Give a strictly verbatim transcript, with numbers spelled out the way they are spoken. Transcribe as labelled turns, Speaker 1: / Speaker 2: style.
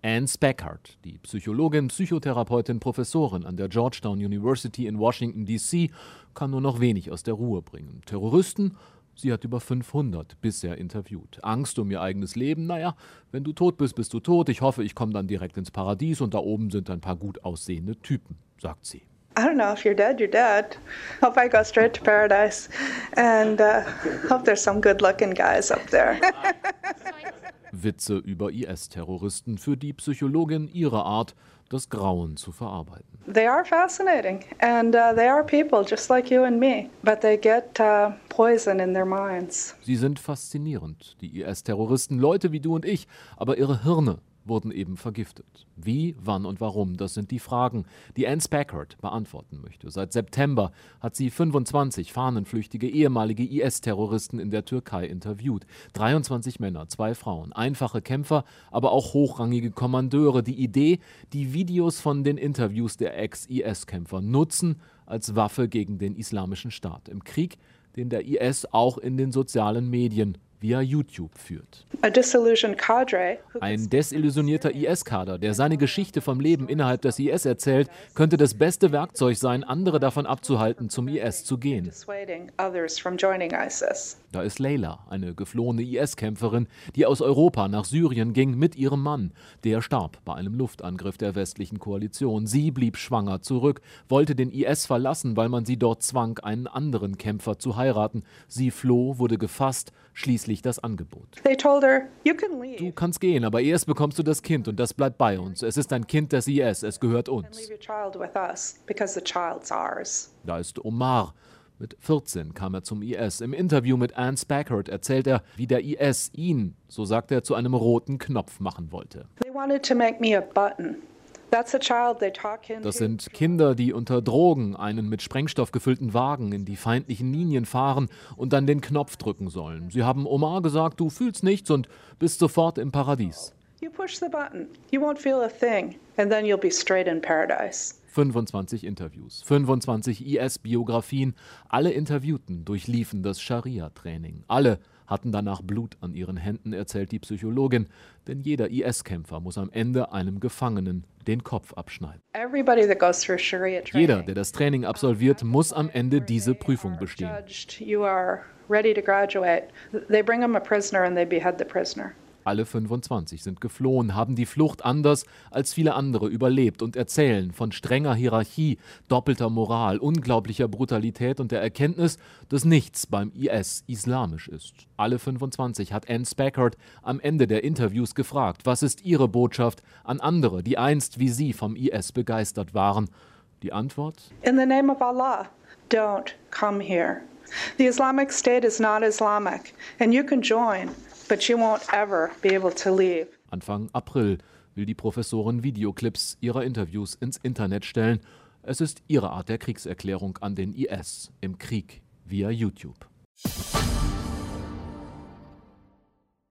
Speaker 1: Anne Speckhard, die Psychologin, Psychotherapeutin, Professorin an der Georgetown University in Washington D C, kann nur noch wenig aus der Ruhe bringen. Terroristen? Sie hat über fünfhundert bisher interviewt. Angst um ihr eigenes Leben? Naja, wenn du tot bist, bist du tot. Ich hoffe, ich komme dann direkt ins Paradies und da oben sind ein paar gut aussehende Typen, sagt sie.
Speaker 2: I don't know, if you're dead, you're dead. Hope I go straight to paradise and uh, hope there's some good-looking guys up there.
Speaker 1: Witze über I S-Terroristen, für die Psychologin ihre Art, das Grauen zu verarbeiten.
Speaker 2: They are fascinating and uh, they are people just like you and me, but they get uh, poison in their minds.
Speaker 1: Sie sind faszinierend, die I S-Terroristen, Leute wie du und ich, aber ihre Hirne wurden eben vergiftet. Wie, wann und warum, das sind die Fragen, die Anne Speckhard beantworten möchte. Seit September hat sie fünfundzwanzig fahnenflüchtige ehemalige I S-Terroristen in der Türkei interviewt. dreiundzwanzig Männer, zwei Frauen, einfache Kämpfer, aber auch hochrangige Kommandeure. Die Idee, die Videos von den Interviews der Ex-I S-Kämpfer nutzen als Waffe gegen den Islamischen Staat im Krieg, den der I S auch in den sozialen Medien via YouTube führt. Ein desillusionierter I S-Kader, der seine Geschichte vom Leben innerhalb des I S erzählt, könnte das beste Werkzeug sein, andere davon abzuhalten, zum I S zu gehen. Da ist Leila, eine geflohene I S-Kämpferin, die aus Europa nach Syrien ging mit ihrem Mann. Der starb bei einem Luftangriff der westlichen Koalition. Sie blieb schwanger zurück, wollte den I S verlassen, weil man sie dort zwang, einen anderen Kämpfer zu heiraten. Sie floh, wurde gefasst, schließlich das Angebot. Du kannst gehen, aber erst bekommst du das Kind und das bleibt bei uns. Es ist ein Kind des I S, es gehört uns. Da ist Omar. Mit vierzehn kam er zum I S. Im Interview mit Anne Speckhard erzählt er, wie der I S ihn, so sagt er, zu einem roten Knopf machen wollte. Das sind Kinder, die unter Drogen einen mit Sprengstoff gefüllten Wagen in die feindlichen Linien fahren und dann den Knopf drücken sollen. Sie haben Omar gesagt, du fühlst nichts und bist sofort im Paradies. fünfundzwanzig Interviews, fünfundzwanzig I S-Biografien. Alle Interviewten durchliefen das Scharia-Training. Alle hatten danach Blut an ihren Händen, erzählt die Psychologin. Denn jeder I S-Kämpfer muss am Ende einem Gefangenen den Kopf abschneiden. Jeder, der das Training absolviert, muss am Ende diese Prüfung bestehen. Alle fünfundzwanzig sind geflohen, haben die Flucht anders als viele andere überlebt und erzählen von strenger Hierarchie, doppelter Moral, unglaublicher Brutalität und der Erkenntnis, dass nichts beim I S islamisch ist. Alle fünfundzwanzig hat Anne Speckhard am Ende der Interviews gefragt, was ist ihre Botschaft an andere, die einst wie sie vom I S begeistert waren. Die Antwort?
Speaker 2: In the name of Allah, don't come here. The Islamic State is not Islamic and you can join. But you won't ever be able to leave.
Speaker 1: Anfang April will die Professorin Videoclips ihrer Interviews ins Internet stellen. Es ist ihre Art der Kriegserklärung an den I S im Krieg via YouTube.